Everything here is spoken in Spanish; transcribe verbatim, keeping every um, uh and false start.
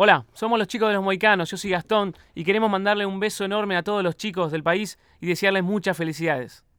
Hola, somos los chicos de los Mohicanos, yo soy Gastón y queremos mandarle un beso enorme a todos los chicos del país y desearles muchas felicidades.